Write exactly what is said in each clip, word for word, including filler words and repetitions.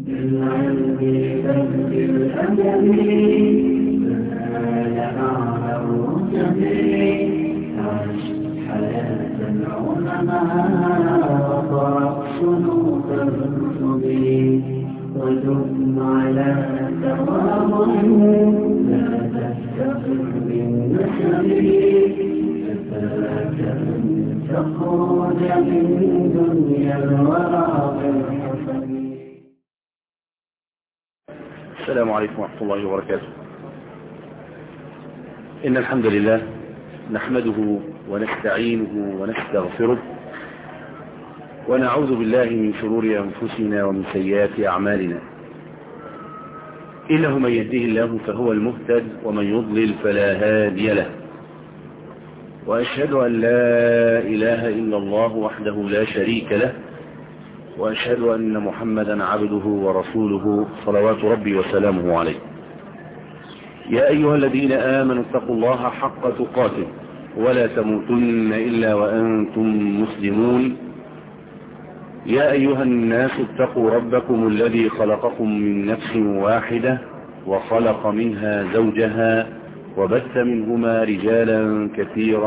بالعلم بالأدب فنال أعلى الرتب عش حياة العلماء وقرأ صنوف الكتب ودم على تواضع لا تفتقر بالنسب كفاك أن تخرج من دنيا الورى بالحسب. السلام عليكم ورحمة الله وبركاته. إن الحمد لله نحمده ونستعينه ونستغفره ونعوذ بالله من شرور أنفسنا ومن سيئات أعمالنا. إنه من يهده الله فهو المهتد ومن يضلل فلا هادي له، وأشهد أن لا إله إلا الله وحده لا شريك له، وأشهد أن محمدا عبده ورسوله صلوات ربي وسلامه عليه. يا أيها الذين آمنوا اتقوا الله حق تقاته ولا تموتن إلا وأنتم مسلمون. يا أيها الناس اتقوا ربكم الذي خلقكم من نفس واحدة وخلق منها زوجها وبث منهما رجالا كثيرا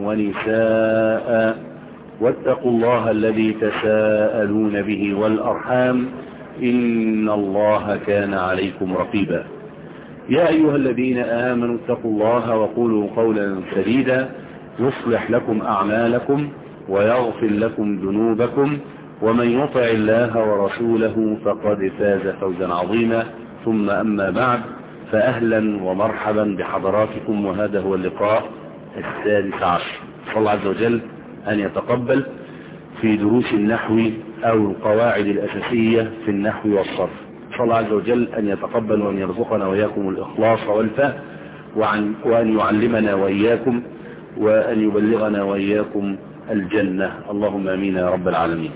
ونساء، واتقوا الله الذي تساءلون به والأرحام إن الله كان عليكم رقيبا. يا أيها الذين آمنوا اتقوا الله وقولوا قولا سديدا يصلح لكم أعمالكم ويغفر لكم ذنوبكم، ومن يطع الله ورسوله فقد فاز فوزا عظيما. ثم أما بعد، فأهلا ومرحبا بحضراتكم، وهذا هو اللقاء السادس عشر. صلى الله عز وجل أن يتقبل في دروس النحو أو القواعد الأساسية في النحو والصرف. صلى الله عز وجل أن يتقبل وأن يرزقنا وإياكم الإخلاص والفهم، وأن يعلمنا وإياكم وأن يبلغنا وإياكم الجنة، اللهم آمين يا رب العالمين.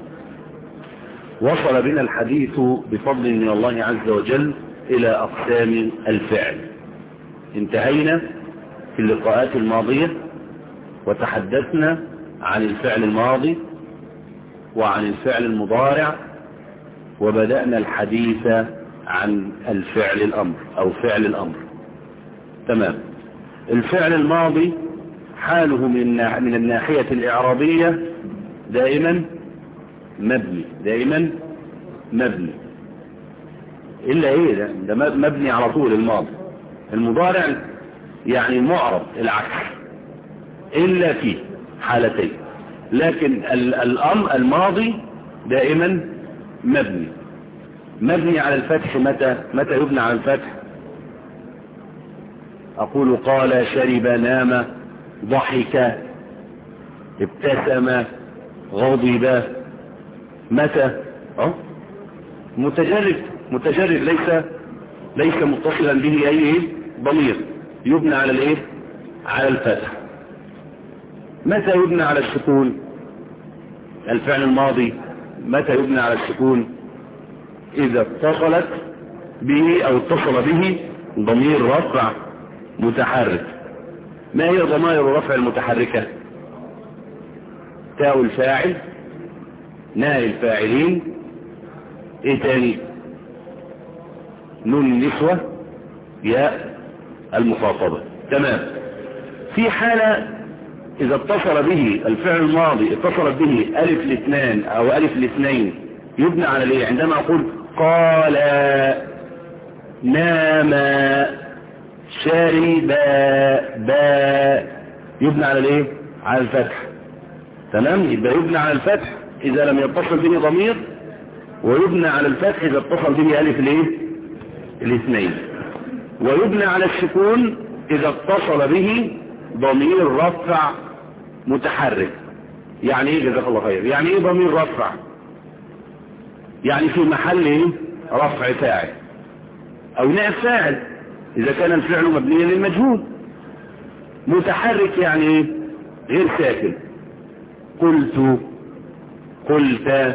وصل بنا الحديث بفضل من الله عز وجل إلى أقسام الفعل. انتهينا في اللقاءات الماضية وتحدثنا عن الفعل الماضي وعن الفعل المضارع، وبدأنا الحديث عن الفعل الأمر أو فعل الأمر. تمام. الفعل الماضي حاله من من الناحية الإعرابية دائما مبني، دائما مبني، إلا إيه ده, ده مبني على طول. الماضي المضارع يعني معرب العكس إلا في حالتين، لكن الأمر الماضي دائما مبني مبني على الفتح. متى متى يبنى على الفتح؟ أقول قال، شرب، نام، ضحك، ابتسم، غضب. متى؟ أه؟ متجرد متجرد ليس ليس متصلا به أي ضمير، يبنى على الايه؟ على الفتح. متى يبنى على السكون؟ الفعل الماضي متى يبنى على السكون؟ إذا اتصلت به أو اتصل به ضمير رفع متحرك. ما هي ضمائر الرفع المتحركة؟ تاء الفاعل، ناء الفاعلين، ايه تاني؟ نون النسوة، ياء المخاطبة. تمام. في حالة إذا اتصل به الفعل الماضي اتصلت به ألف الاثنان أو ألف الاثنين يبنى على الايه؟ عندما أقول قال، نام، شرب، با، يبنى على الايه؟ على الفتح. تمام. يبقى يبنى على الفتح إذا لم يتصل به ضمير، ويبنى على الفتح إذا اتصل به ألف الايه؟ الاثنين، ويبنى على السكون إذا اتصل به ضمير رفع متحرك. يعني ايه جزاك الله خير؟ يعني ايه ضمير رفع؟ يعني في محل ايه؟ رفع فاعل او نائب فاعل اذا كان الفعل مبنيا للمجهول. متحرك يعني ايه؟ غير ساكن. قلت، قلت،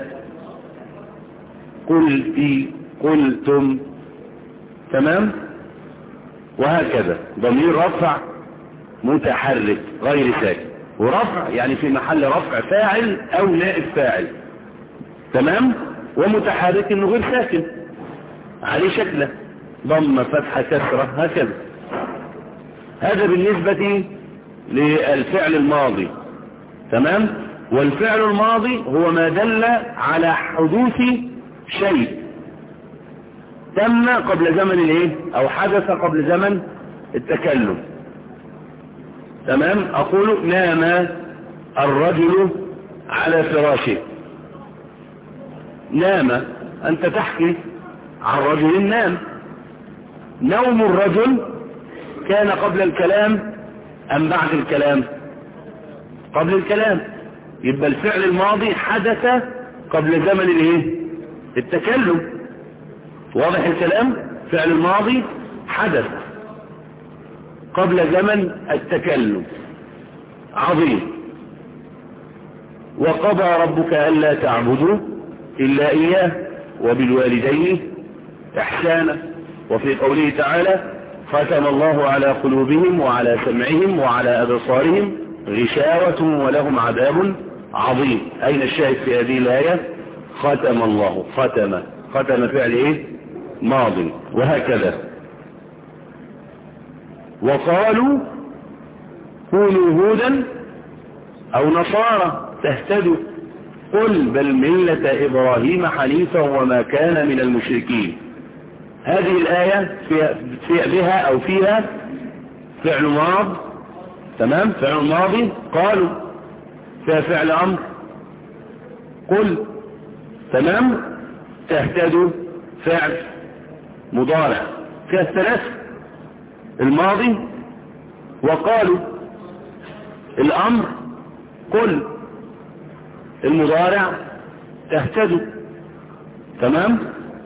قلتي، قلتم. تمام. وهكذا ضمير رفع متحرك غير ساكن، ورفع يعني في محل رفع فاعل او نائب فاعل. تمام. ومتحرك انه غير ساكن. عليه شكله ضم فتحة كسرة هكذا. هذا بالنسبة للفعل الماضي. تمام. والفعل الماضي هو ما دل على حدوث شيء تم قبل زمن الايه او حدث قبل زمن التكلم. تمام. اقول نام الرجل على فراشه. نام، انت تحكي عن رجل نام. نوم الرجل كان قبل الكلام ام بعد الكلام؟ قبل الكلام. يبقى الفعل الماضي حدث قبل زمن الايه التكلم. واضح الكلام؟ فعل الماضي حدث قبل زمن التكلم. عظيم. وقضى ربك ألا تعبدوا إلا إياه وبالوالدين إحسانا. وفي قوله تعالى ختم الله على قلوبهم وعلى سمعهم وعلى أبصارهم غشاوة ولهم عذاب عظيم. أين الشاهد في هذه الآية؟ ختم الله. ختم ختم فعل إيه ماضي. وهكذا. وقالوا كونوا هودا أو نصارى تهتدوا قل بل ملة إبراهيم حنيفا وما كان من المشركين. هذه الآية في بها أو فيها فعل ماض. تمام. فعل ماضي قالوا، فيها فعل أمر قل. تمام. تهتدوا فعل مضارع. فيها الثلاث الماضي وقالوا الأمر قل المضارع تهتدوا. تمام.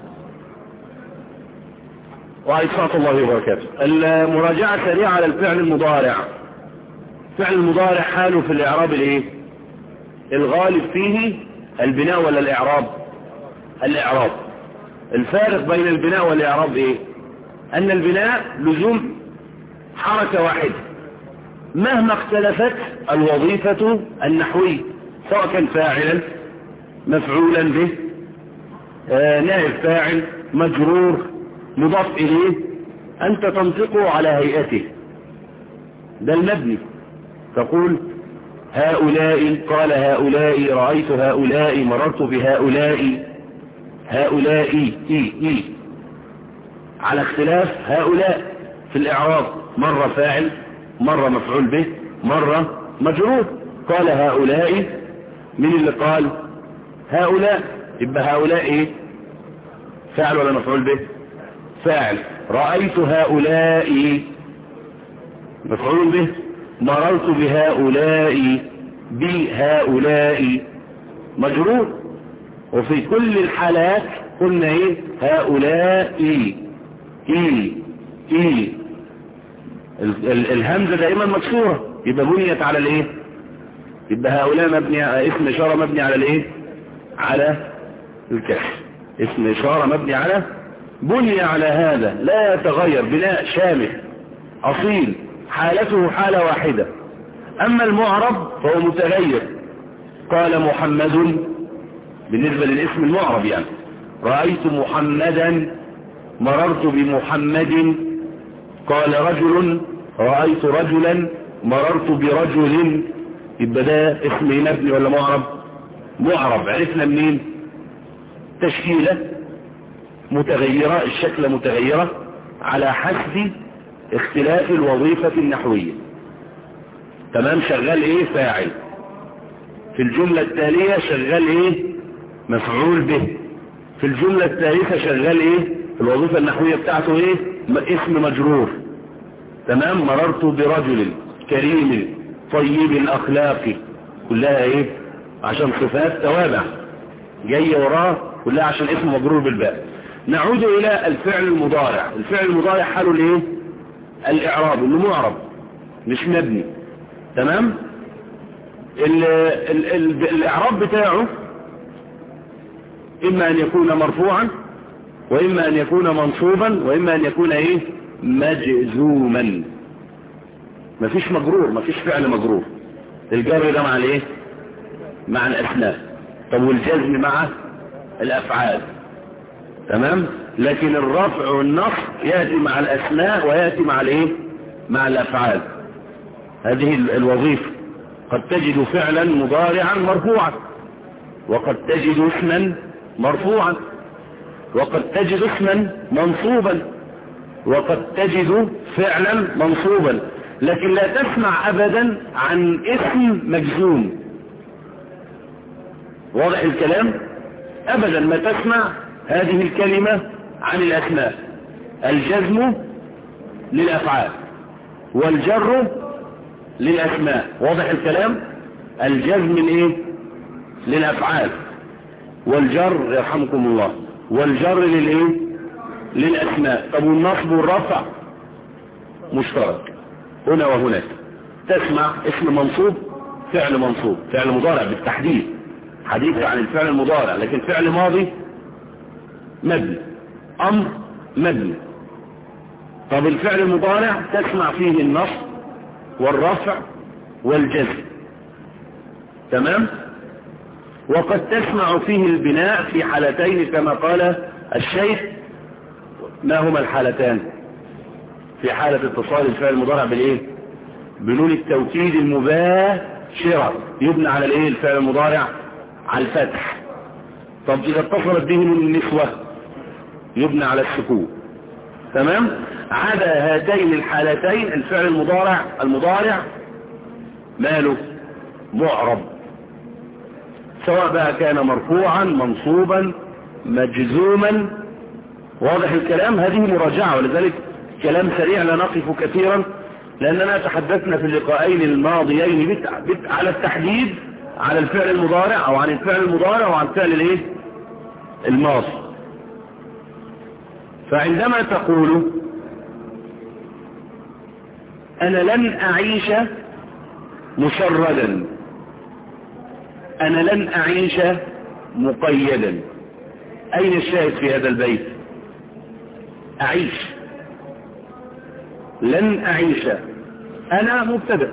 وعليكم الله وبركاته. المراجعة سريعة على الفعل المضارع. فعل المضارع حاله في الإعراب الايه الغالب فيه البناء ولا الإعراب؟ الإعراب. الفارق بين البناء والإعراب ايه؟ أن البناء لزوم حركة واحدة مهما اختلفت الوظيفة النحوية، سواء كان فاعلا مفعولا به آه نائب فاعل مجرور مضاف إليه، أنت تنطقه على هيئته. ده المبني. تقول هؤلاء، قال هؤلاء، رأيت هؤلاء، مررت بهؤلاء، هؤلاء إي إي على اختلاف هؤلاء في الإعراب، مرة فاعل مرة مفعول به مرة مجرور. قال هؤلاء، من اللي قال هؤلاء؟ يبقى هؤلاء ايه فاعل ولا مفعول به؟ فاعل. رأيت هؤلاء مفعول به. مررت بهؤلاء، بهؤلاء مجرور. وفي كل الحالات قلنا ايه هؤلاء اي اي اي الهمزة دائما مكسورة، يبقى بنيت على الايه؟ يبقى هؤلاء مبني، اسم اشارة مبني على الايه؟ على الكسر. اسم اشارة مبني على، بني على هذا لا يتغير، بناء شامل اصيل حالته حالة واحدة. اما المعرب فهو متغير. قال محمد بالنسبة للاسم المعرب، يعني رأيت محمدا، مررت بمحمد. قال رجل، رأيت رجلا، مررت برجل. يبقى ده اسم مبني ولا معرب؟ معرب. عرفنا منين؟ تشكيلة متغيرة، الشكل متغيرة على حسب اختلاف الوظيفة النحوية. تمام. شغال ايه؟ فاعل. في الجملة التالية شغال ايه؟ مفعول به. في الجملة الثالثة شغال ايه؟ الوظيفة النحوية بتاعته ايه؟ اسم مجرور. تمام. مررت برجل كريم طيب اخلاقي، كلها ايه؟ عشان صفات توابع جاية وراه، كلها عشان اسم مجرور بالباء. نعود الى الفعل المضارع. الفعل المضارع حاله الايه؟ الاعراب، انه معرب مش مبني. تمام. ال ال ال الاعراب بتاعه اما ان يكون مرفوعا، واما ان يكون منصوبا، واما ان يكون ايه؟ مجزوما. مفيش مجرور، مفيش فعل مجرور. الجر ده مع الايه؟ مع الاسماء. طب والجزم مع الافعال. تمام. لكن الرفع والنصب يأتي مع الأسماء ويأتي مع الايه مع الأفعال. هذه الوظيفة. قد تجد فعلا مضارعا مرفوعا، وقد تجد اسما مرفوعا، وقد تجد اسما منصوبا، وقد تجد فعلا منصوبا، لكن لا تسمع ابدا عن اسم مجزوم. واضح الكلام؟ ابدا ما تسمع هذه الكلمة عن الاسماء. الجزم للافعال والجر للاسماء. واضح الكلام؟ الجزم الايه للافعال، والجر يرحمكم الله والجر للايه للاسماء. طب والنصب والرفع مشترك هنا وهناك. تسمع اسم منصوب فعل منصوب، فعل مضارع بالتحديد، حديث عن الفعل المضارع، لكن فعل ماضي مبني، امر مبني. طب الفعل المضارع تسمع فيه النصب والرفع والجزم، تمام. وقد تسمع فيه البناء في حالتين كما قال الشيخ. ما هما الحالتان؟ في حالة اتصال الفعل المضارع بالايه بنون التوكيد المباشرة يبنى على الايه الفعل المضارع على الفتح. طب اذا اتصلت به نون النسوة يبنى على السكون، تمام. عدا هاتين الحالتين الفعل المضارع المضارع ماله معرب، سواء بقى كان مرفوعا منصوبا مجزوما. واضح الكلام؟ هذه مراجعة، ولذلك كلام سريع لا نقف كثيرا، لأننا تحدثنا في اللقاءين الماضيين بت... بت... على التحديد على الفعل المضارع أو عن الفعل المضارع وعن الفعل الايه الماضي. فعندما تقول أنا لن أعيش مشردا، أنا لن أعيش مقيدا، أين الشاهد في هذا البيت؟ أعيش، لن أعيش، أنا مبتدأ،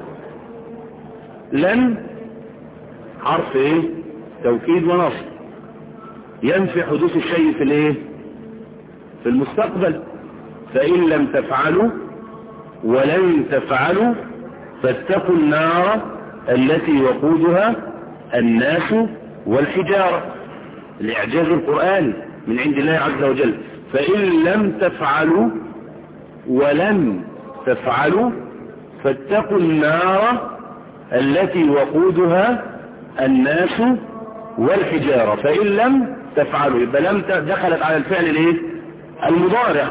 لن حرف إيه توكيد ونصب ينفي حدوث الشيء في الإيه في المستقبل. فإن لم تفعلوا ولن تفعلوا فاتقوا النار التي وقودها الناس والحجارة. الإعجاز القرآني من عند الله عز وجل. فإن لم تفعلوا ولن تفعلوا فاتقوا النار التي وقودها الناس والحجارة. فإن لم تفعلوا يبقى لم دخلت على الفعل الايه المضارع،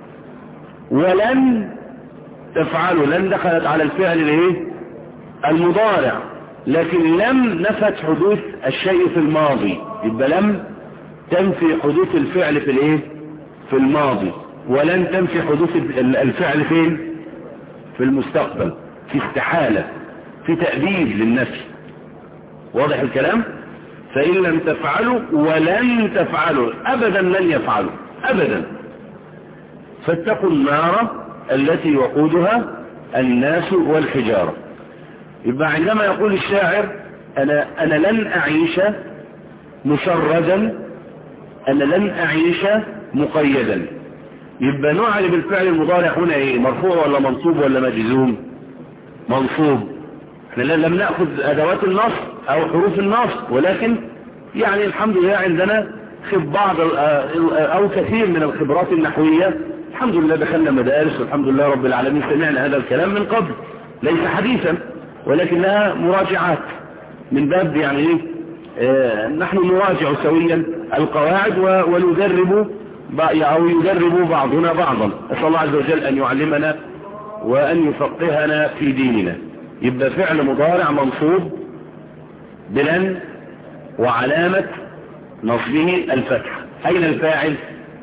ولن تفعلوا لن دخلت على الفعل الايه المضارع، لكن لم نفت حدوث الشيء في الماضي، يبقى لم تنفي حدوث الفعل في الايه في الماضي، ولن تنفي حدوث الفعل فين في المستقبل، في استحالة، في تأبيد للنفي. واضح الكلام؟ فإن لم تفعلوا ولن تفعلوا، أبدا لن يفعلوا أبدا، فاتقوا النار التي وقودها الناس والحجارة. يبقى عندما يقول الشاعر أنا, أنا لن أعيش مشردا، أنا لن أعيش مقيدا، يبقى نعرف الفعل المضارع هنا ايه؟ مرفوع ولا منصوب ولا مجزوم؟ منصوب. احنا لم نأخذ أدوات النصب أو حروف النصب، ولكن يعني الحمد لله عندنا خب بعض أو كثير من الخبرات النحوية. الحمد لله دخلنا مدارس والحمد لله رب العالمين سمعنا هذا الكلام من قبل، ليس حديثا ولكنها مراجعات من باب يعني ايه اه نحن نراجع سويا القواعد وندرب أو يدرب بعضنا بعضا. أسأل الله عز وجل أن يعلمنا وأن يفقهنا في ديننا. يبقى فعل مضارع منصوب بلن وعلامة نصبه الفتح. أين الفاعل؟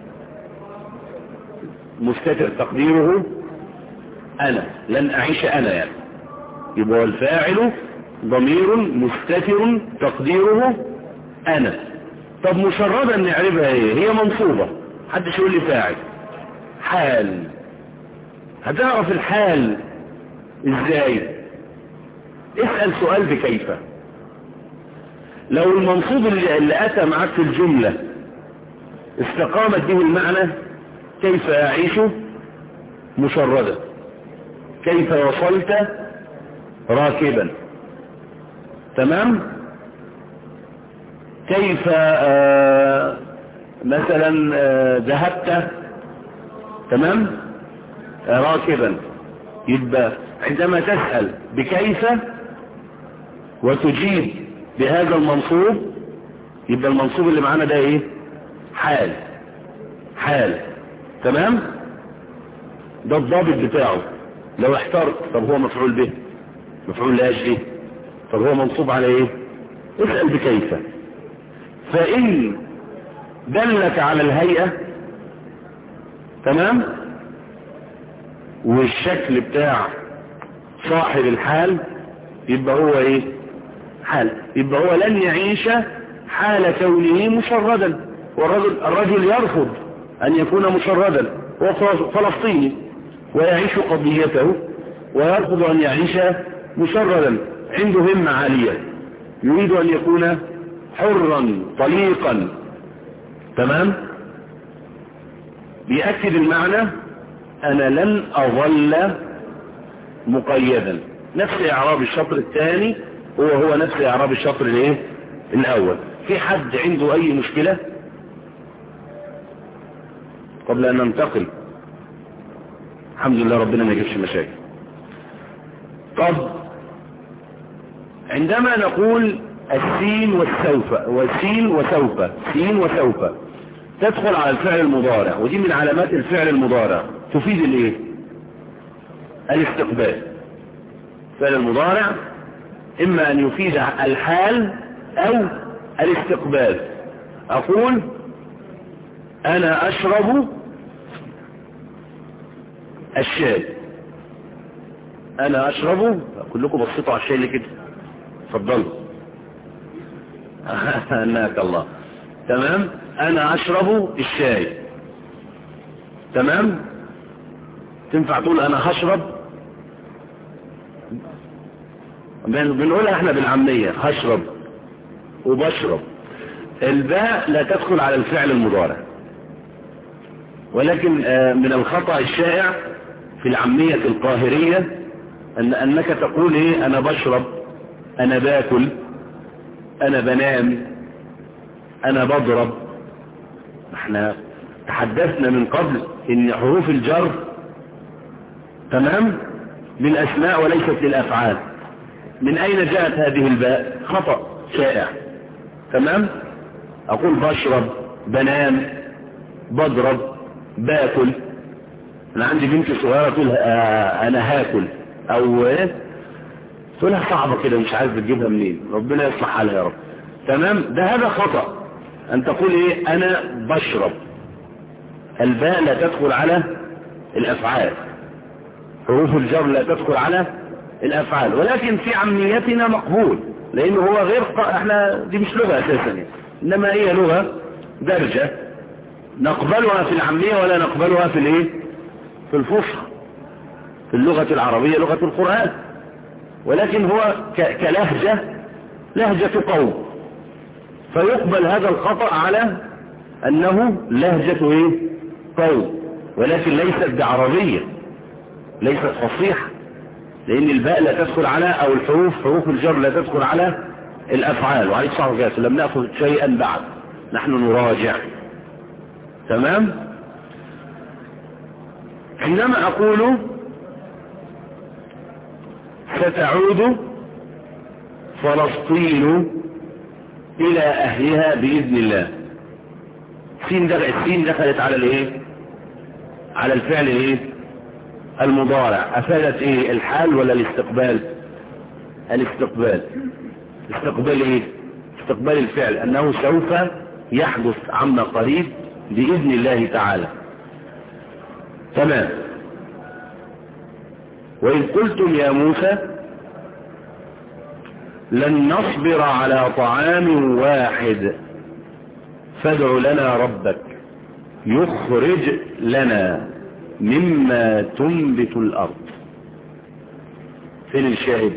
مستتر تقديره أنا، لن أعيش أنا يعني. يبقى الفاعل ضمير مستتر تقديره أنا. طب مشردا نعرفها ايه؟ هي منصوبة، حدش يقول لي فاعل. حال، هتعرف الحال ازاي؟ اسأل سؤال بكيف. لو المنصوب اللي, اللي اتى معك في الجملة استقامت به المعنى كيف أعيش مشردا، كيف وصلت راكبا، تمام؟ كيف آه مثلا آه ذهبت، تمام، آه راكبا. يبقى عندما تسأل بكيف وتجيب بهذا المنصوب، يبقى المنصوب اللي معانا ده ايه؟ حال. حال، تمام. ده الضابط بتاعه. لو احترت طب هو مفعول به، مفعول لاجله، طب هو منصوب على ايه؟ اسأل بكيف. فإن دلك على الهيئة، تمام، والشكل بتاع صاحب الحال، يبقى هو ايه؟ حال. يبقى هو لن يعيش حال كونه مشردا. والرجل الرجل يرفض ان يكون مشردا، هو فلسطيني ويعيش قضيته ويرفض ان يعيش مشردا. عنده همة عالية، يريد ان يكون حرا طليقا، تمام. بيأكد المعنى انا لن اظل مقيدا. نفس اعراب الشطر الثاني هو هو نفس اعراب الشطر الايه الاول. في حد عنده اي مشكلة قبل ان ننتقل؟ الحمد لله ربنا ما يجيبش مشاكل. طب عندما نقول السين والسوف، والسين وسوف، سين وسوف تدخل على الفعل المضارع، ودي من علامات الفعل المضارع، تفيد الايه؟ الاستقبال. الفعل المضارع اما ان يفيد الحال او الاستقبال. اقول انا اشرب الشاي، انا اشرب، كلكم بصيتوا على الشاي اللي كده، اتفضلوا. هناك الله، تمام. انا اشرب الشاي، تمام. تنفع تقول انا هشرب؟ بنقولها احنا بالعامية، هشرب وبشرب. الباء لا تدخل على الفعل المضارع، ولكن من الخطأ الشائع في العامية القاهرية أن أنك تقول إيه؟ أنا بشرب، أنا باكل، أنا بنام، أنا بضرب. احنا تحدثنا من قبل إن حروف الجر، تمام، للأسماء وليست للأفعال. من أين جاءت هذه الباء؟ خطأ شائع، تمام. أقول بشرب، بنام، بضرب، باكل. انا عندي بنت صغيره تقول آه انا هاكل، او ايه، تقولها صعبه كده مش عارف تجيبها منين، ربنا يصلح حالها يا رب، تمام. ده هذا خطأ. ان تقول ايه؟ انا بشرب. الباء لا تدخل على الافعال، حروف الجر لا تدخل على الافعال، ولكن في عاميتنا مقبول، لانه هو غير ق... احنا دي مش لغه اساسا، انما هي لغه درجه نقبلها في العامية ولا نقبلها في الايه؟ في الفصحى، في اللغة العربية، لغة القرآن. ولكن هو ك... كلهجة، لهجة قوم، فيقبل هذا الخطأ على انه لهجة ايه؟ قوم، ولكن ليست بعربية، ليست فصيحة، لان الباء لا تدخل على، او الحروف، حروف الجر لا تدخل على الافعال. وعليك صحة وكاس لم نأخذ شيئا بعد، نحن نراجع، تمام. عندما اقول ستعود فلسطين الى اهلها باذن الله، سين دخل، السين دخلت على الايه؟ على الفعل الايه؟ المضارع. افادت ايه؟ الحال ولا الاستقبال؟ الاستقبال. استقبال ايه؟ استقبال الفعل، انه سوف يحدث عما قريب بإذن الله تعالى، تمام. وإذ قلتم يا موسى لن نصبر على طعام واحد فادع لنا ربك يخرج لنا مما تنبت الأرض. فين الشاهد؟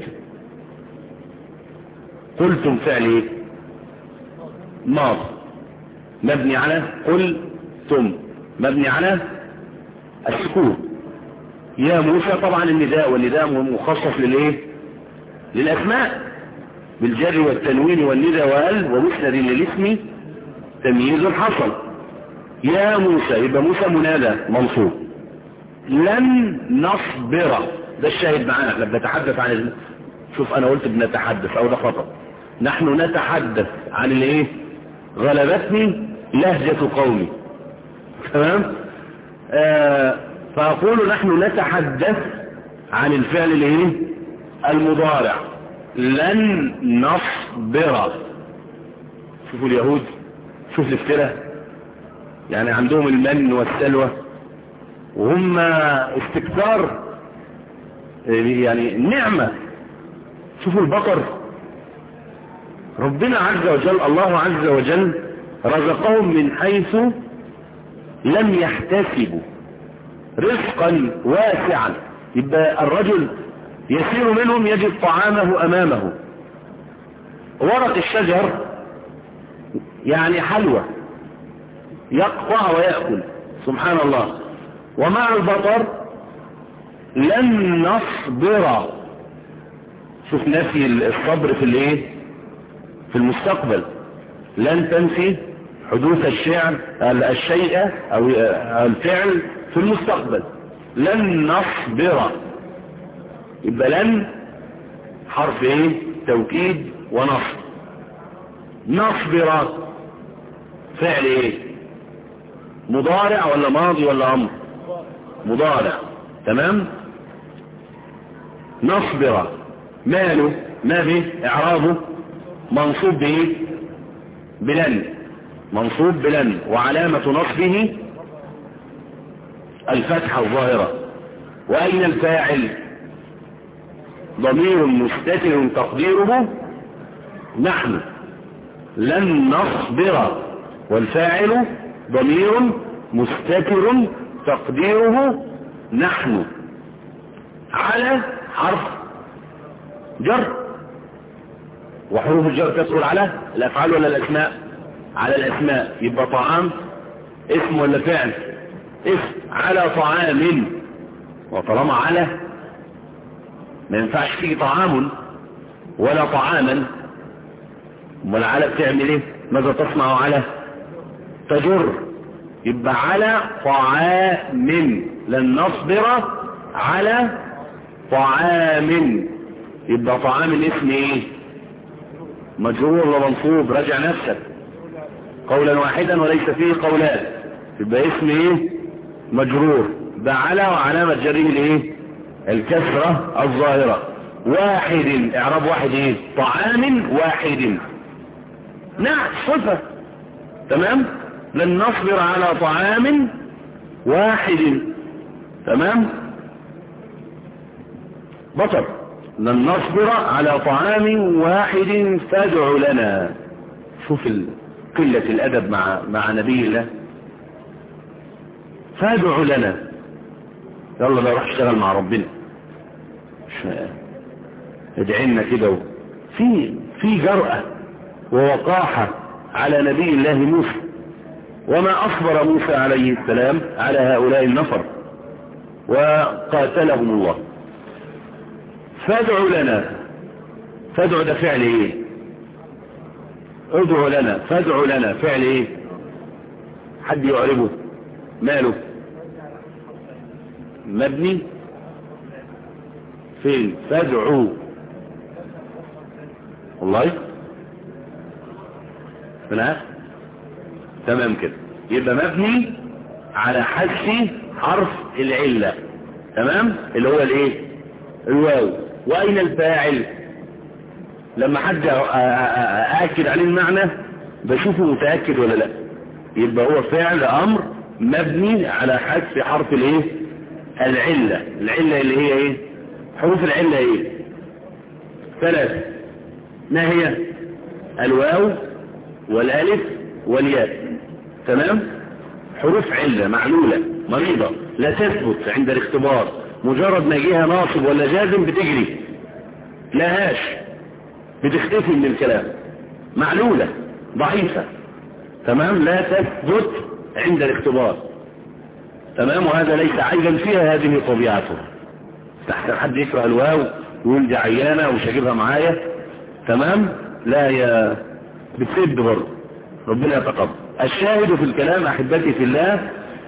قلتم فعل ايه؟ ماضي مبني على قل تم مبني على السكون. يا موسى طبعا النداء، والنداء مخصص للايه؟ للاسماء بالجر والتنوين والندى وال ومسند للاسم تمييز حصل. يا موسى يبقى موسى منادى منصوب. لن نصبر ده الشاهد معانا، احنا بنتحدث عن ال... شوف انا قلت بنتحدث او ده خطأ، نحن نتحدث عن الايه؟ غلبتني لهجة قومي. تمام. آه فاقول نحن نتحدث عن الفعل الايه؟ المضارع. لن نصبر. شوفوا اليهود، شوف الافتراء، يعني عندهم المن والسلوى وهم استكثار يعني نعمة. شوفوا البقر، ربنا عز وجل الله عز وجل رزقهم من حيث لم يحتسبوا رزقا واسعا. يبقى الرجل يسير منهم يجد طعامه أمامه، ورق الشجر يعني حلوى يقطع ويأكل سبحان الله. ومع البطر لن نصبر. شوف نفي الصبر في الايه؟ في المستقبل. لن تنفي حدوث الشعر الشيء او الفعل في المستقبل. لن نصبر يبقى لن حرف ايه؟ توكيد ونصب. نصبر فعل ايه؟ مضارع ولا ماضي ولا امر؟ مضارع. تمام. نصبر ماله؟ ما به اعرابه؟ منصوب به بلن، منصوب بلن، وعلامة نصبه الفتحة الظاهرة. واين الفاعل؟ ضمير مستتر تقديره نحن. لن نصبر، والفاعل ضمير مستتر تقديره نحن. على حرف جر، وحروف الجر تدخل على الافعال ولا الاسماء؟ على الاسماء. يبقى طعام اسم ولا فعل؟ اسم. على طعام، وطالما على ما ينفعش تيجي طعام ولا طعاما، امال على بتعمل ايه؟ ماذا تصنع على؟ تجر. يبقى على طعام. لن نصبر على طعام. يبقى طعام الاسم ايه؟ مجرور ولا منصوب؟ راجع نفسك قولا واحدا وليس فيه قولان. يبقى اسم ايه؟ مجرور بعلى، وعلامة جره الايه؟ الكسرة الظاهرة. واحد اعراب واحد ايه؟ طعام واحد. نعم صفة. تمام. لن نصبر على طعام واحد. تمام. بطر. لن نصبر على طعام واحد فادع لنا. شوف قلة الادب مع مع نبي الله. فادع لنا، يلا بقى روح اشتغل مع ربنا، ادعي لنا كده. في في جرأة ووقاحة على نبي الله موسى. وما أصبر موسى عليه السلام على هؤلاء النفر وقاتلهم الله. فادع لنا. فادع ده فعل ايه؟ ادع لنا. فادع لنا فعل ايه؟ حد يعربه؟ ماله؟ مبني فين؟ فادعوا والله هنا. تمام كده. يبقى مبني على حذف حرف العلة. تمام. اللي هو الايه؟ الواو. واين الفاعل؟ لما حد ااكد عليه المعنى بشوفه متأكد ولا لا. يبقى هو فعل امر مبني على حذف حرف الايه؟ العلة. العلة اللي هي ايه؟ حروف العلة ايه؟ ثلاثة. ما هي؟ الواو والالف والياء. تمام. حروف علة معلولة مريضة لا تثبت عند الاختبار، مجرد ما جيها ناصب ولا جازم بتجري، لهاش، بتختفي من الكلام، معلولة ضعيفة. تمام. لا تثبت عند الاختبار. تمام. وهذا ليس عيبا فيها، هذه طبيعته. تحت حد يكره الواو ويقول دي عيانة ومش هجيبها معايا. تمام. لا، يا بتسد برضه، ربنا يتقبل. الشاهد في الكلام احبتي في الله،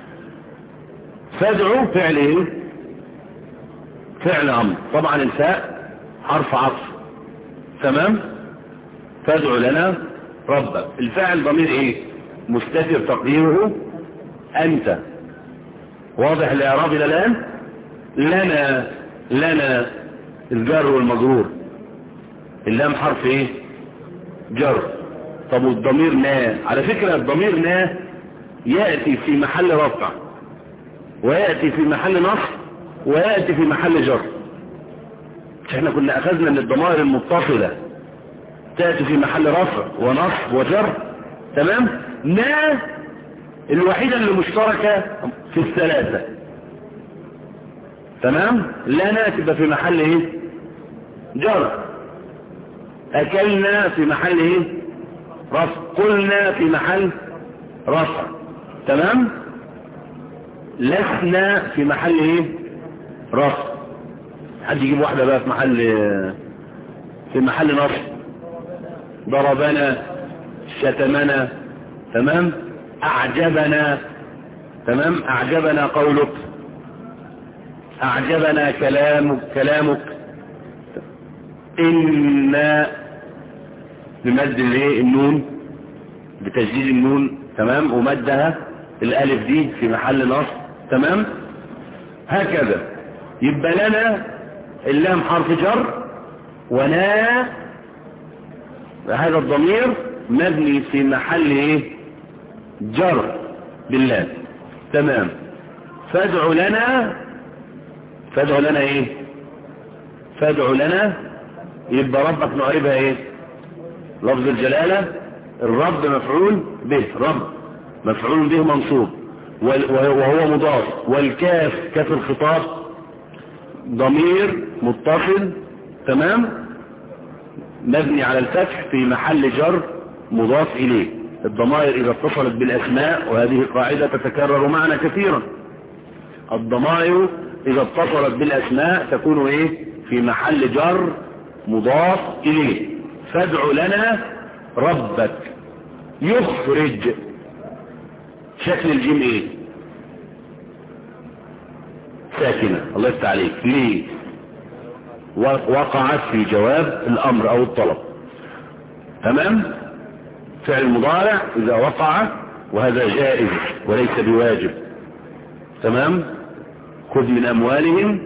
فادعوا فعل ايه؟ فعل امر. طبعا الفاء حرف عطف. تمام. فادعوا لنا ربك. الفاعل ضمير ايه؟ مستتر تقديره انت. واضح الاعراب الى الان؟ لنا لنا الجر والمجرور. اللام حرف ايه؟ جر. طب والضمير نا؟ على فكرة الضمير نا يأتي في محل رفع، ويأتي في محل نصب، ويأتي في محل جر. احنا كنا اخذنا ان الضمائر المتصلة تأتي في محل رفع ونصب وجر. تمام. نا الوحيدة اللي مشتركة في الثلاثة. تمام. لنا تبقى في محل ايه؟ جر. اكلنا في محل ايه؟ رفع. قلنا في محل رفع. تمام. لسنا في محل ايه؟ رفع. حد يجيب واحدة بقى في محل في محل نصب. ضربنا، شتمنا. تمام. اعجبنا. تمام. اعجبنا قولك، اعجبنا كلامك كلامك إن بمد الايه؟ النون، بتجديد النون. تمام. ومدها الالف دي في محل نصب. تمام. هكذا يبقى لنا اللام حرف جر، ونا هذا الضمير مبني في محل ايه؟ جر بالله. تمام. فادعوا لنا، فادعوا لنا ايه؟ فادعوا لنا يبقى ربك نعربها ايه؟ لفظ الجلالة. الرب مفعول به، رب مفعول به منصوب وهو مضاف. والكاف كاف الخطاب ضمير متصل. تمام. مبني على الفتح في محل جر مضاف اليه. الضمائر اذا اتصلت بالاسماء، وهذه قاعدة تتكرر معنا كثيرا، الضمائر اذا اتصلت بالاسماء تكون ايه؟ في محل جر مضاف اليه. فادع لنا ربك. يخرج شكل الجيم ايه؟ ساكنة. الله يفتح عليك. ليه؟ وقعت في جواب الامر او الطلب. تمام. فعل مضارع اذا وقع، وهذا جائز وليس بواجب. تمام. خذ من اموالهم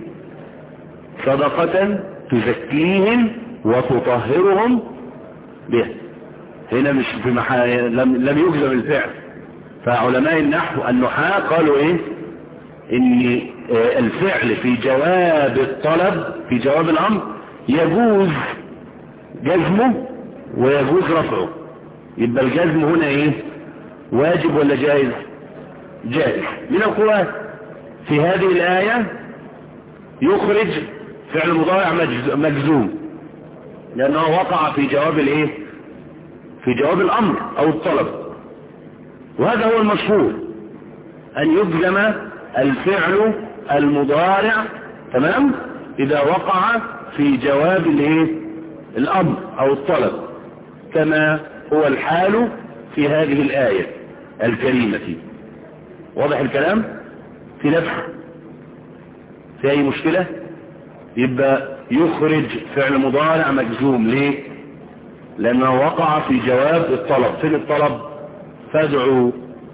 صدقة تزكيهم وتطهرهم به. هنا مش في محل، لم, لم يجزم الفعل. فعلماء النحو النحاة قالوا ايه؟ ان الفعل في جواب الطلب، في جواب الامر، يجوز جزمه ويجوز رفعه. يبقى الجزم هنا ايه؟ واجب ولا جائز؟ جائز. من القوات في هذه الآية يخرج فعل مضارع مجزوم، لأنه وقع في جواب الايه؟ في جواب الأمر أو الطلب. وهذا هو المشهور، أن يجزم الفعل المضارع. تمام. إذا وقع في جواب الايه؟ الأمر أو الطلب، كما هو الحال في هذه الآية الكريمة. واضح الكلام؟ في نفس في أي مشكلة؟ يبقى يخرج فعل مضارع مجزوم. ليه؟ لأنه وقع في جواب الطلب. فين الطلب؟ فادعوا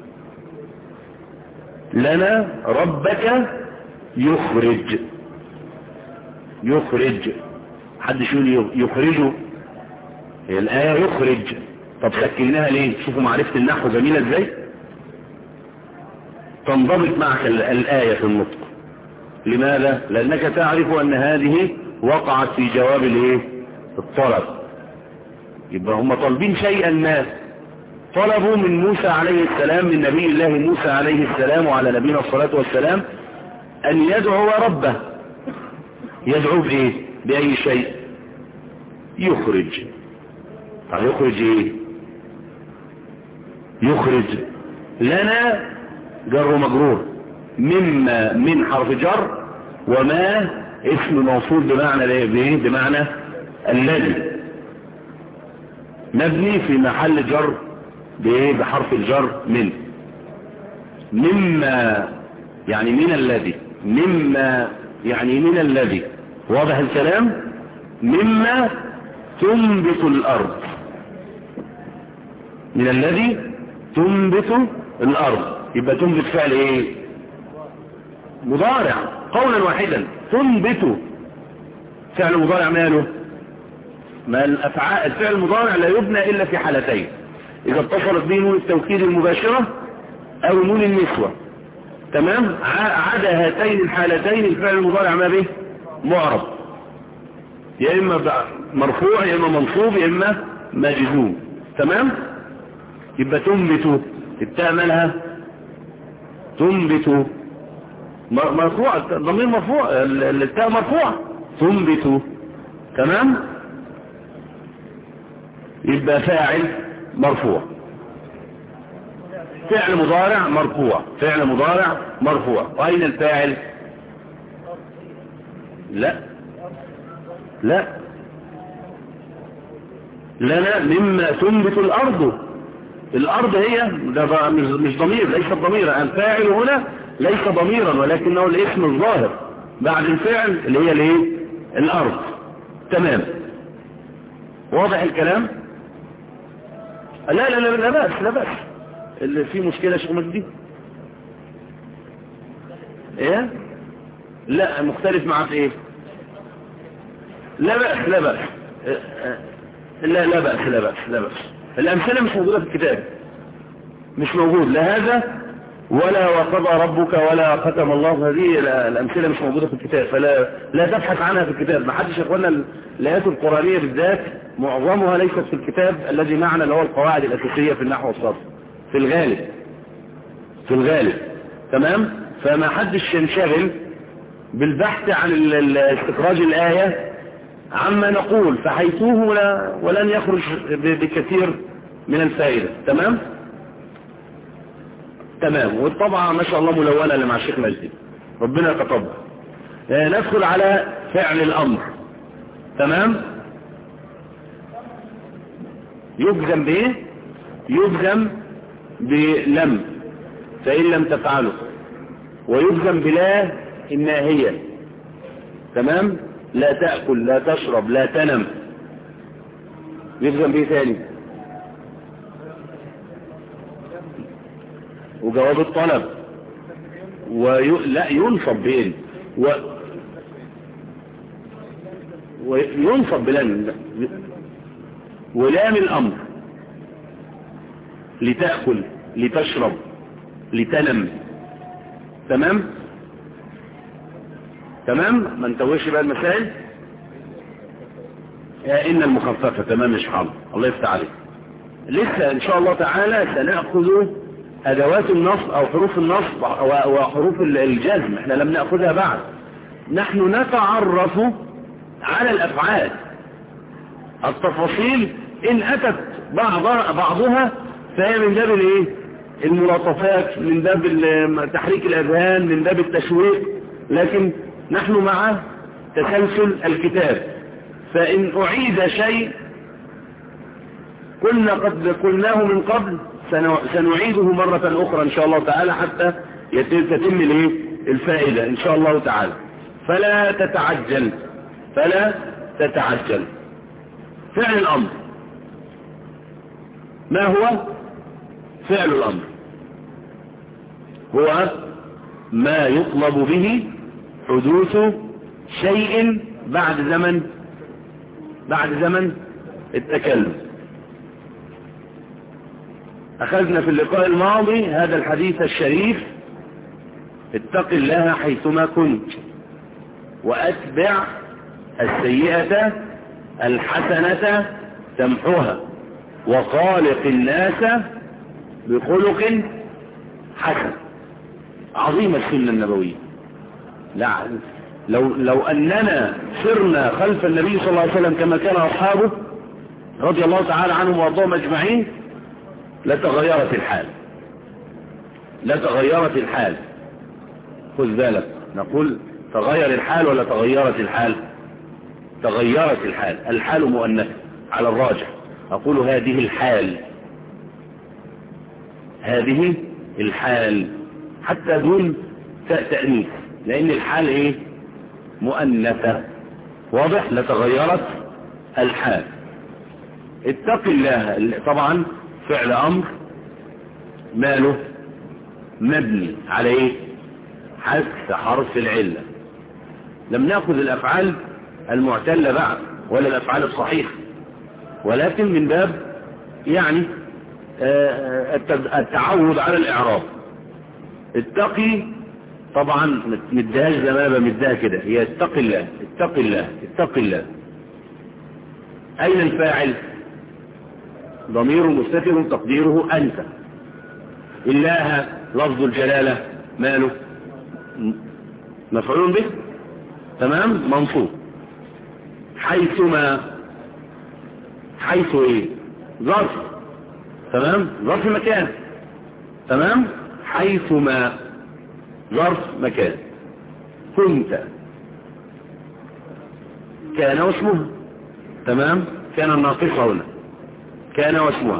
لنا ربك يخرج. يخرج. حد يقول يخرجه؟ الآية يخرج. طب سكناها ليه؟ شوفوا معرفة النحو جميلة ازاي. تنضبط معك الآية في النطق. لماذا؟ لأنك تعرف أن هذه وقعت في جواب الايه؟ الطلب. يبقى هم طالبين شيئا ما. طلبوا من موسى عليه السلام، من نبي الله موسى عليه السلام وعلى نبينا الصلاة والسلام، أن يدعو ربه. يدعو بإيه؟ بأي شيء؟ يخرج. طب يخرج إيه؟ يخرج لنا جر ومجرور. مما من حرف جر، وما اسم موصول بمعنى ايه؟ بمعنى الذي، مبني في محل جر بايه؟ بحرف الجر من. مما يعني من الذي، مما يعني من الذي. واضح الكلام؟ مما تنبت الارض، من الذي تنبت الارض. يبقى تنبت فعل ايه؟ مضارع قولا واحدا. تنبت فعل مضارع ماله؟ ما الافعال الفعل المضارع لا يبنى الا في حالتين: اذا اتصلت به نون التوكيد المباشرة او نون النسوة. تمام؟ عدا هاتين الحالتين الفعل المضارع ما به؟ معرب، يا اما مرفوع يا اما منصوب يا اما مجزوم. تمام؟ يبقى تنبت التاء مالها؟ تنبت مرفوع، ضمير مرفوع، التاء مرفوع. تنبت. تمام؟ يبقى فاعل مرفوع، فعل مضارع مرفوع، فعل مضارع مرفوع. واين الفاعل؟ لا لا لنا مما تنبت الارض. الارض هي ده مش ضمير، ليس ضميرا. الفاعل هنا ليس ضميرا ولكنه الاسم الظاهر بعد الفعل اللي هي الايه؟ الارض. تمام؟ واضح الكلام؟ لا لا لا لا بأس، لا بأس. اللي فيه مشكلة شيخ مجدي ايه؟ لا مختلف معك ايه؟ لا بأس لا بأس لا لا بأس لا بأس لا بأس. الأمثلة مش موجودة في الكتاب، مش موجود لا هذا ولا وقضى ربك ولا ختم الله. هذه الأمثلة مش موجودة في الكتاب، فلا لا تبحث عنها في الكتاب. ما حدش يقولنا الآيات القرآنية بالذات معظمها ليست في الكتاب الذي معنا اللي هو القواعد الأساسية في النحو والصرف في الغالب، في الغالب. تمام؟ فما حدش ينشغل بالبحث عن استخراج الآية عما نقول، فحيثوه ولن يخرج بكثير من الفائدة. تمام؟ تمام. والطبعة ما شاء الله ملونة اللي مع الشيخ مجدي، ربنا يتقبل. ندخل على فعل الأمر. تمام؟ يجزم بايه؟ يجزم بلم فإن لم تفعله، ويجزم بلا الناهية. تمام؟ لا تأكل لا تشرب لا تنم. يجزم بايه ثاني؟ وجواب الطلب. وي... لا ينصب بين و... وينصب بلام ولام الأمر. لتأكل لتشرب لتنم. تمام؟ تمام؟ ما نتوهش بقى المسائل. إن المخففة. تمام مش حاضر. الله يفتح عليك. لسه إن شاء الله تعالى سنأخذ أدوات النصب أو حروف النصب وحروف الجزم. احنا لم نأخذها بعد. نحن نتعرف على الأفعال. التفاصيل إن أتت بعض بعضها فهي من باب الايه؟ الملاطفات، من باب تحريك الأذهان، من باب التشويق. لكن نحن مع تسلسل الكتاب، فإن أعيد شيء كنا قد قلناه من قبل سنعيده مرة أخرى إن شاء الله تعالى حتى تتم الفائدة إن شاء الله تعالى. فلا تتعجل فلا تتعجل. فعل الأمر. ما هو فعل الأمر؟ هو ما يطلب به حدوث شيء بعد زمن بعد زمن التكلم. أخذنا في اللقاء الماضي هذا الحديث الشريف: اتق الله حيثما كنت وأتبع السيئة الحسنة تمحوها وخالق الناس بخلق حسن. عظيمة السنة النبوية. لا لو, لو أننا سرنا خلف النبي صلى الله عليه وسلم كما كان أصحابه رضي الله تعالى عنهم وارضاهم أجمعين لتغيرت الحال لا تغيرت الحال. خذ بالك، نقول تغير الحال ولا تغيرت الحال؟ تغيرت الحال. الحال مؤنث على الراجح. أقول هذه الحال، هذه الحال حتى دون تأنيث، لأن الحال إيه؟ مؤنثة. واضح؟ لا تغيرت الحال. اتق الله طبعا فعل أمر ماله مبني على إيه؟ حذف حرف العلة. لم نأخذ الأفعال المعتلة بعد ولا الأفعال الصحيحة، ولكن من باب يعني التعود على الإعراب. اتقي طبعا مدهاش زي ما انا بمدها كده، هي اتق الله اتق الله اتق الله. أين الفاعل؟ ضمير مستتر تقديره أنت. الله لفظ الجلالة ماله مفعول به، تمام، منصوب. حيثما، حيث ايه؟ ظرف، تمام، ظرف مكان، تمام. حيثما ظرف مكان. كنت كان واسمها، تمام، كان الناقصة هنا، كان واسمها.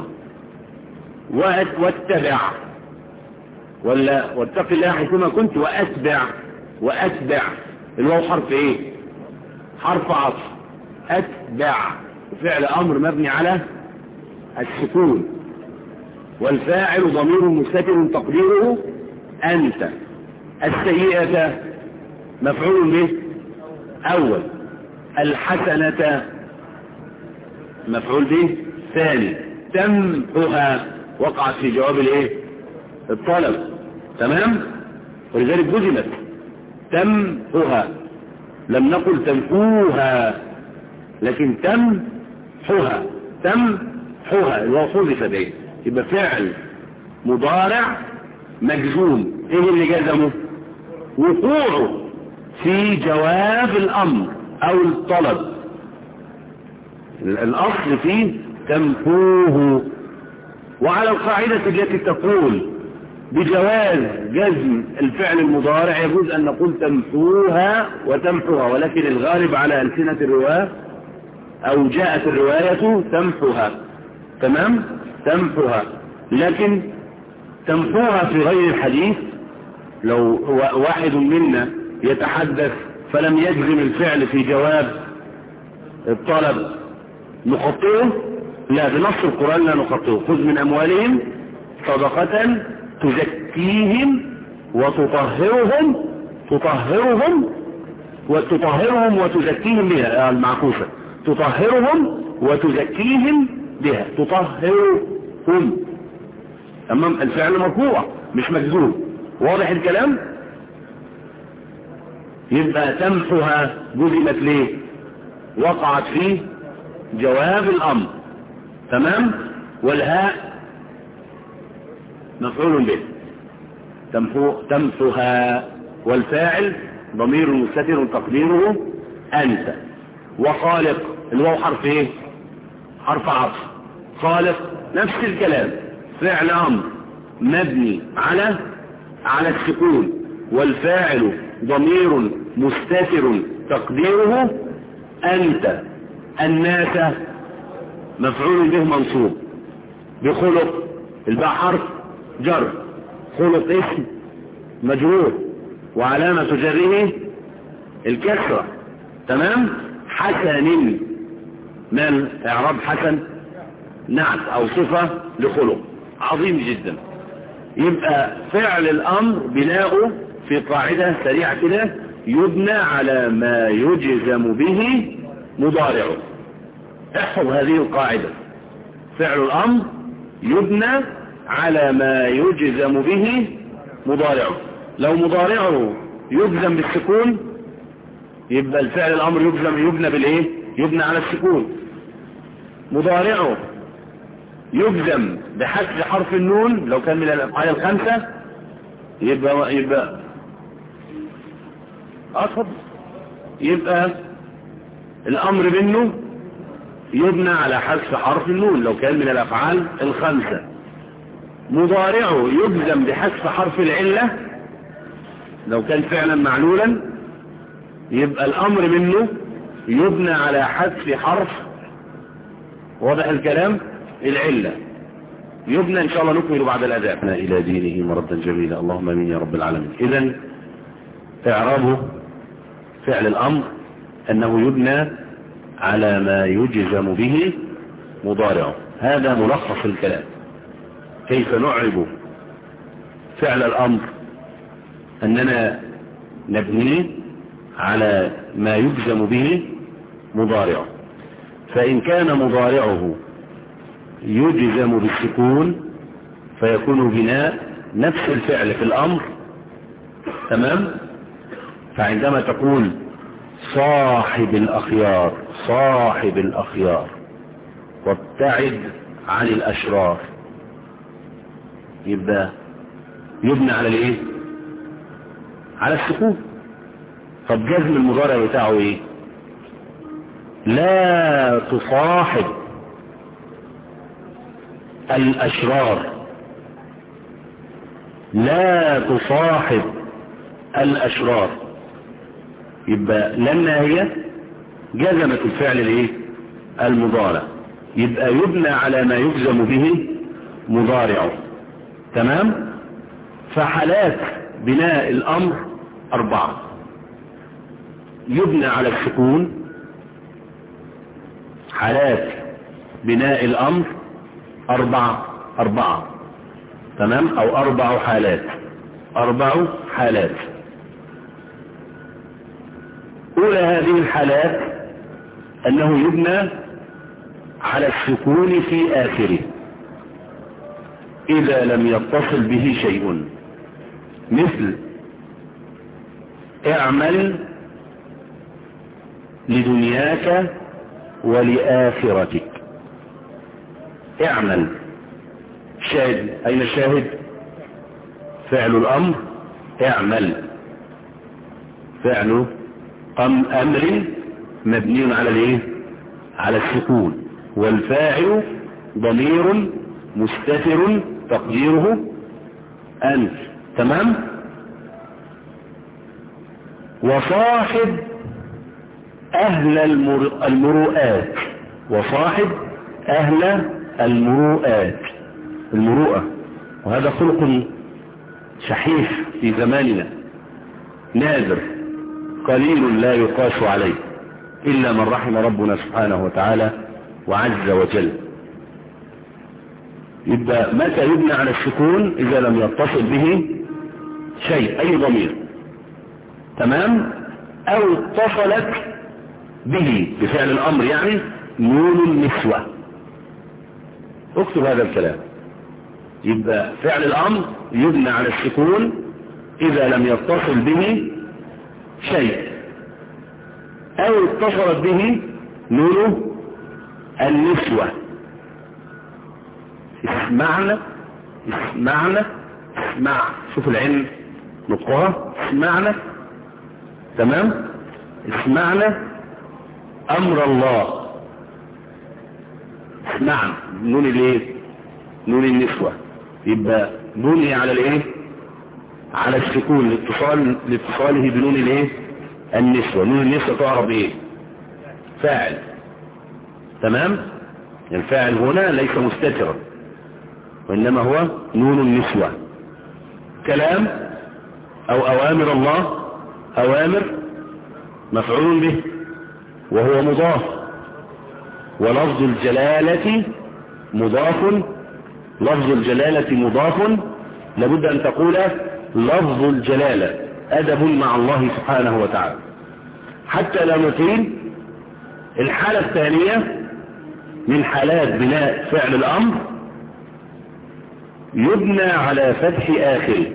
واتبع ولا واتق الله حيثما كنت. واتبع، واتبع الواو حرف ايه؟ حرف عطف. اتبع فعل امر مبني على السكون، والفاعل ضمير مستتر تقديره انت. السيئة مفعول به اول. الحسنة مفعول به ثاني. تمحها وقعت في جواب الايه؟ الطلب، تمام، ولذلك جزمت تمحها. لم نقل تمحوها، لكن تمحها، تمحها الواو حذف به. يبقى فعل مضارع مجزوم. ايه اللي جزمه؟ وقوعه في جواب الامر او الطلب. الاصل فيه تمحوه. وعلى القاعدة التي تقول بجواز جزم الفعل المضارع يجوز أن نقول تمحوها وتمحوها، ولكن الغالب على ألسنة الرواة أو جاءت الرواية تمحوها، تمام، تمحوها. لكن تمحوها في غير الحديث، لو واحد منا يتحدث فلم يجزم الفعل في جواب الطلب نخطئه؟ لا، بنص القرآن لا نخطئه. خذ من أموالهم صدقة تزكيهم وتطهرهم تطهرهم وتطهرهم وتزكيهم بها، المعكوسة، تطهرهم وتزكيهم بها، تطهرهم. تمام، الفعل مرفوع مش مجزوم. واضح الكلام؟ يبقى تمحها جزمت ليه؟ وقعت فيه جواب الأمر، تمام. والهاء مفعول به تمحو تمحها، والفاعل ضمير مستتر تقديره أنت. وخالق الواو حرف ايه؟ حرف عطف. خالق نفس الكلام، فعل أمر مبني على على السكون، والفاعل ضمير مستتر تقديره أنت. الناس مفعول به منصوب. بخلق الباء حرف جر، خلق اسم مجرور وعلامة جره الكسرة، تمام. حسن من اعراب حسن؟ نعت او صفة لخلق. عظيم جدا. يبقى فعل الامر بناؤه في قاعدة سريعة كده يبنى على ما يجزم به مضارعه. احفظ هذه القاعدة، فعل الامر يبنى على ما يجزم به مضارعه. لو مضارعه يجزم بالسكون يبقى الفعل الامر يجزم يبنى بالايه؟ يبنى على السكون. مضارعه يجزم بحذف حرف النون لو كان من الافعال الخمسه يبقى يبقى اصل يبقى الامر منه يبنى على حذف حرف النون لو كان من الافعال الخمسه. مضارعه يجزم بحذف حرف العلة لو كان فعلا معلولا، يبقى الأمر منه يبنى على حذف حرف، واضح الكلام، العلة يبنى. إن شاء الله نكمل بعد الأذان. إلى دينه مردا جميلا، اللهم امين يا رب العالمين. إذن إعرابه فعل الأمر أنه يبنى على ما يجزم به مضارعه. هذا ملخص الكلام. كيف نعرب فعل الأمر؟ أننا نبنيه على ما يجزم به مضارعه. فإن كان مضارعه يجزم بالسكون فيكون بناء نفس الفعل في الأمر، تمام. فعندما تقول صاحب الأخيار، صاحب الأخيار، وابتعد عن الأشرار، يبقى يبنى على الايه؟ على السكون. طب جزم المضارع بتاعه ايه؟ لا تصاحب الأشرار، لا تصاحب الأشرار. يبقى لأنها هي جزمت الفعل الايه؟ المضارع، يبقى يبنى على ما يجزم به مضارعه، تمام. فحالات بناء الأمر أربعة: يبنى على السكون. حالات بناء الأمر أربعة أربعة تمام، أو أربع حالات، أربع حالات. أولى هذه الحالات أنه يبنى على السكون في آخره إذا لم يتصل به شيء، مثل اعمل لدنياك ولآخرتك. اعمل شاهد، أين الشاهد؟ فعل الأمر اعمل، فعل أم أمر مبني على الايه؟ على السكون، والفاعل ضمير مستتر تقديره أنت، تمام. وصاحب أهل المروءات، وصاحب أهل المروءات، المروءة، وهذا خلق شحيح في زماننا نادر قليل لا يقاس عليه إلا من رحم ربنا سبحانه وتعالى وعز وجل. يبقى متى يبنى على السكون؟ إذا لم يتصل به شيء، أي ضمير، تمام، أو اتصلت به بفعل الأمر، يعني نون النسوة. اكتب هذا الكلام. يبقى فعل الأمر يبنى على السكون إذا لم يتصل به شيء، أو اتصلت به نون النسوة. اسمعنا، اسمعنا، اسمع، شوف العلم نطقها، اسمعنا، تمام. اسمعنا أمر الله، اسمعنا، نون الايه؟ نون النسوة. يبقى بني على الايه؟ على السكون لاتصال لاتصاله بنون الايه؟ النسوة. نون النسوة تعرف ايه؟ فاعل، تمام. الفاعل هنا ليس مستترا، وإنما هو نون النسوة. كلام أو أوامر الله، أوامر مفعول به وهو مضاف، ولفظ الجلالة مضاف، لفظ الجلالة مضاف، لابد أن تقول لفظ الجلالة، أدب مع الله سبحانه وتعالى. حتى لا نطيل، الحالة الثانية من حالات بناء فعل الأمر يبنى على فتح آخره.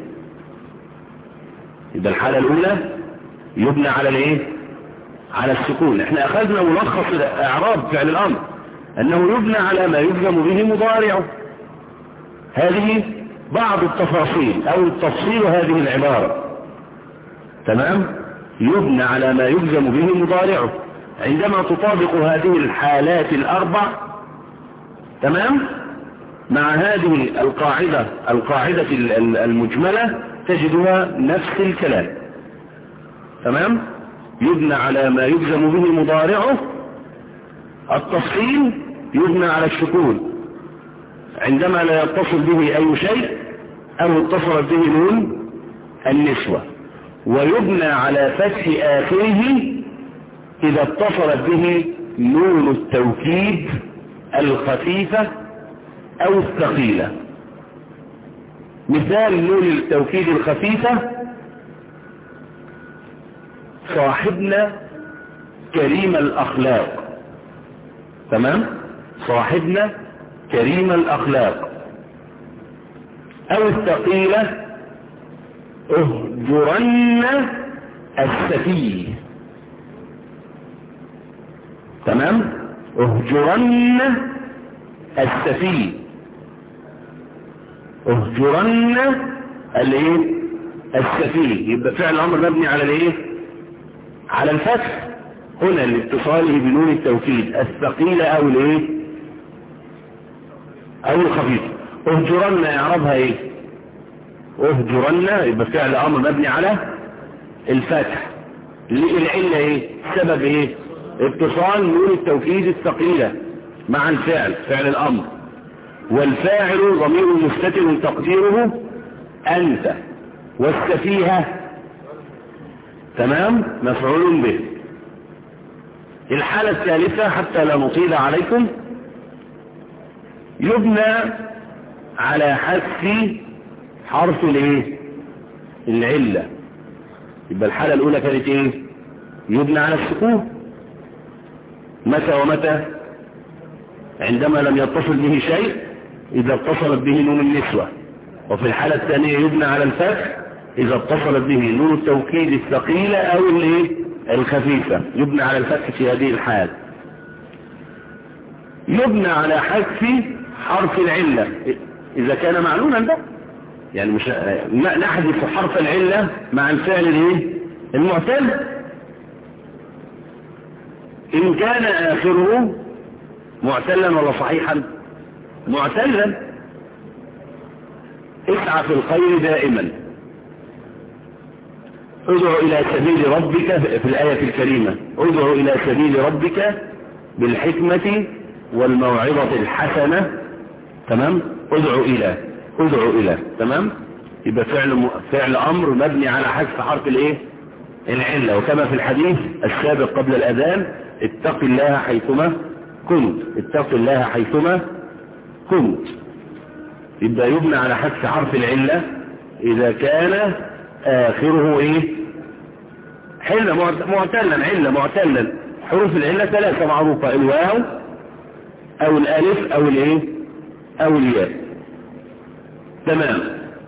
يبقى الحالة الأولى يبنى على الايه؟ على السكون. احنا أخذنا ملخص إعراب فعل الأمر أنه يبنى على ما يجزم به مضارعه. هذه بعض التفاصيل أو التفصيل هذه العبارة، تمام. يبنى على ما يجزم به مضارعه عندما تطابق هذه الحالات الأربع، تمام، مع هذه القاعدة القاعدة المجملة تجدها نفس الكلام. تمام؟ يبنى على ما يجزم به مضارعه. التفصيل يبنى على السكون عندما لا يتصل به أي شيء أو اتصلت به نون النسوة، ويبنى على فتح آخره إذا اتصلت به نون التوكيد الخفيفة أو الثقيلة. مثال نون التوكيد الخفيفة: صاحبنا كريم الأخلاق. تمام؟ صاحبنا كريم الأخلاق. أو الثقيلة: اهجرن السفيه. تمام؟ اهجرن السفيه. اهجرن الايه؟ السفيه. يبقى فعل امر مبني على الايه؟ على الفتح هنا لاتصاله بنون التوكيد الثقيلة او الايه؟ او الخفيفة. اهجرن اعرابها ايه؟ اهجرن يبقى فعل امر مبني على الفتح. العلة ايه؟ سبب ايه؟ اتصال نون التوكيد الثقيلة مع الفعل، فعل الامر، والفاعل ضمير مستتر تقديره انت، والسفيهة تمام مفعول به. الحالة الثالثة حتى لا نطيل عليكم: يبنى على حذف حرف الايه؟ العلة. يبقى الحالة الاولى كانت ايه؟ يبنى على السكون. متى ومتى؟ عندما لم يتصل به شيء اذا اتصلت به نون النسوة. وفي الحالة الثانية يبنى على الفتح اذا اتصلت به نون التوكيد الثقيلة او الايه؟ الخفيفة. يبنى على الفتح في هذه الحال. يبنى على حذف حرف العلة اذا كان معلوما ده، يعني مش نحذف حرف العلة مع الفعل الايه؟ المعتل. ان كان اخره معتلا ولا صحيحا؟ معتلا. اسعى في الخير دائما. ادعو الى سبيل ربك في الآية الكريمة: ادعو الى سبيل ربك بالحكمة والموعظة الحسنة. تمام؟ ادعو الى ادعو الى تمام؟ يبقى فعل فعل امر مبني على حذف حرف الايه؟ العلة. وكما في الحديث السابق قبل الاذان: اتق الله حيثما كنت. اتق الله حيثما كنت. يبقى يبنى على حذف حرف العلة اذا كان اخره ايه؟ حلة معتلا. علة معتلا. حروف العلة ثلاثة معروفة: الواو او الالف او الايه؟ او الياء. تمام.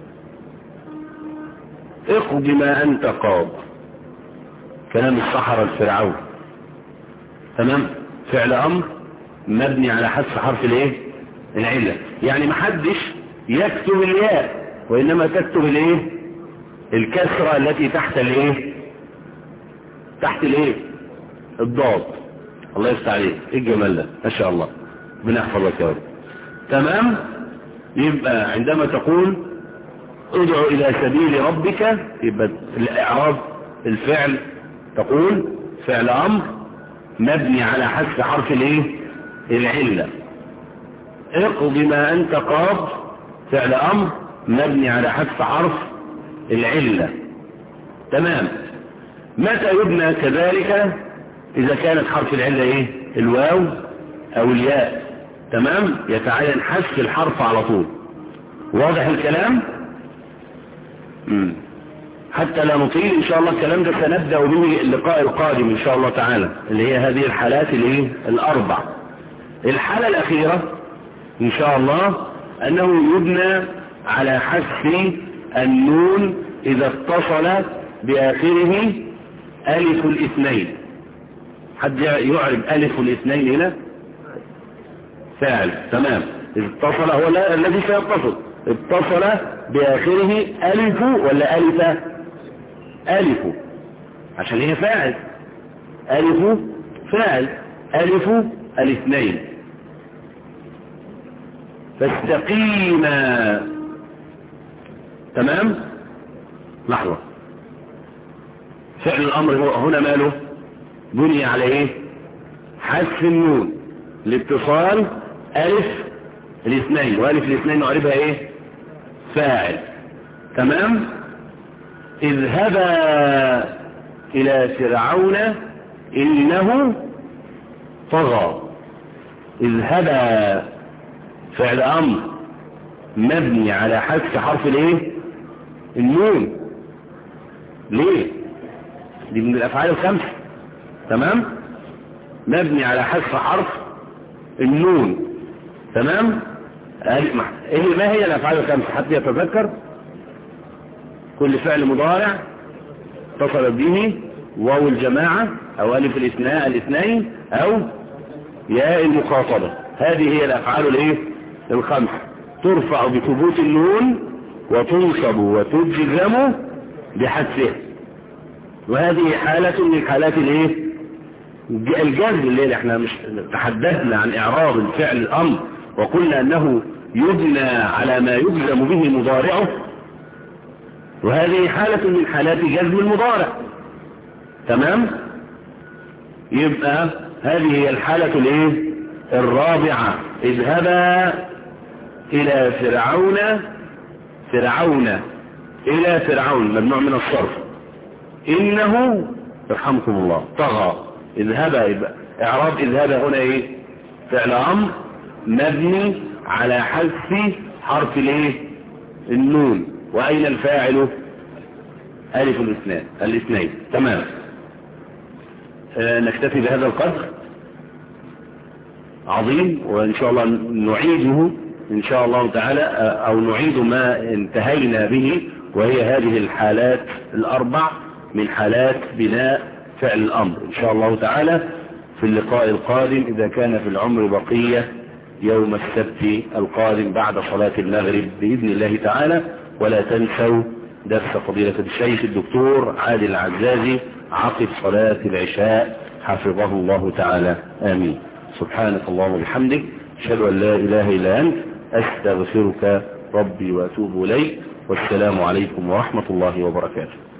اقض ما انت قاض. كلام السحرة الفرعون. تمام؟ فعل امر مبني على حذف حرف الايه؟ العلة. يعني محدش يكتب الياء وانما تكتب الايه؟ الكسرة التي تحت الايه؟ تحت الايه؟ الضاد. الله يفتح عليك. ايه الجمال ده ما شاء الله. بنحفظك يا ولد. تمام؟ يبقى عندما تقول ادعو الى سبيل ربك، يبقى الاعراب الفعل تقول فعل امر مبني على حذف حرف الايه؟ العلة. اقض ما انت قاض فعل امر مبني على حذف حرف العلة. تمام. متى يبنى كذلك؟ اذا كانت حرف العلة ايه؟ الواو او الياء. تمام؟ يتعين حذف الحرف على طول. واضح الكلام؟ مم. حتى لا نطيل ان شاء الله الكلام ده سنبدأ به اللقاء القادم ان شاء الله تعالى، اللي هي هذه الحالات الايه؟ الاربع. الحالة الاخيرة ان شاء الله انه يبنى على حذف النون اذا اتصل باخره الف الاثنين. حد يعرف الف الاثنين هنا؟ فاعل. تمام. اذا اتصل هو الذي سيتصل اتصل باخره الف ولا الف؟ الف عشان هي فاعل. الف فاعل. الف الاثنين. فاستقيما. تمام. لحظة، فعل الأمر هنا ماله؟ بني على ايه؟ حذف النون لاتصال ألف الاثنين، وألف الاثنين نعربها ايه؟ فاعل. تمام. اذهبا إلى فرعون إنه طغى. اذهبا فعل أمر مبني على حذف حرف الايه؟ النون. ليه؟ دي من الأفعال الخمسة. تمام. مبني على حذف حرف النون. تمام. ايه ما هي الأفعال الخمسة؟ حد يتذكر؟ كل فعل مضارع اتصل به واو الجماعة او الف الاثناء الاثنين او ياء المخاطبة. هذه هي الأفعال الايه؟ الخمسة. ترفع بثبوت النون وتنصب وتجزم بحذفها. وهذه حالة من حالات الايه؟ الجزم. اللي احنا مش تحدثنا عن اعراب الفعل الامر وقلنا انه يبنى على ما يجزم به مضارعه، وهذه حالة من حالات جزم المضارع. تمام. يبقى هذه هي الحالة الايه؟ الرابعة. اذهبا الى فرعون. فرعون الى فرعون ممنوع من الصرف. انه يرحمكم الله طغى. اذهبا يبقى اعراب اذهبا هنا ايه؟ فعل امر مبني على حذف حرف الايه؟ النون. واين الفاعل؟ الف الاثنين الاثنين. تمام. آه نكتفي بهذا القدر. عظيم. وان شاء الله نعيده ان شاء الله تعالى، او نعيد ما انتهينا به، وهي هذه الحالات الاربع من حالات بناء فعل الامر ان شاء الله تعالى في اللقاء القادم، اذا كان في العمر بقية، يوم السبت القادم بعد صلاة المغرب بإذن الله تعالى. ولا تنسوا درس فضيلة الشيخ الدكتور عادل العزازي عقب صلاة العشاء حفظه الله تعالى. آمين. سبحانك اللهم وبحمدك، أشهد أن لا إله إلا أنت، أستغفرك ربي وأتوب إليك. والسلام عليكم ورحمة الله وبركاته.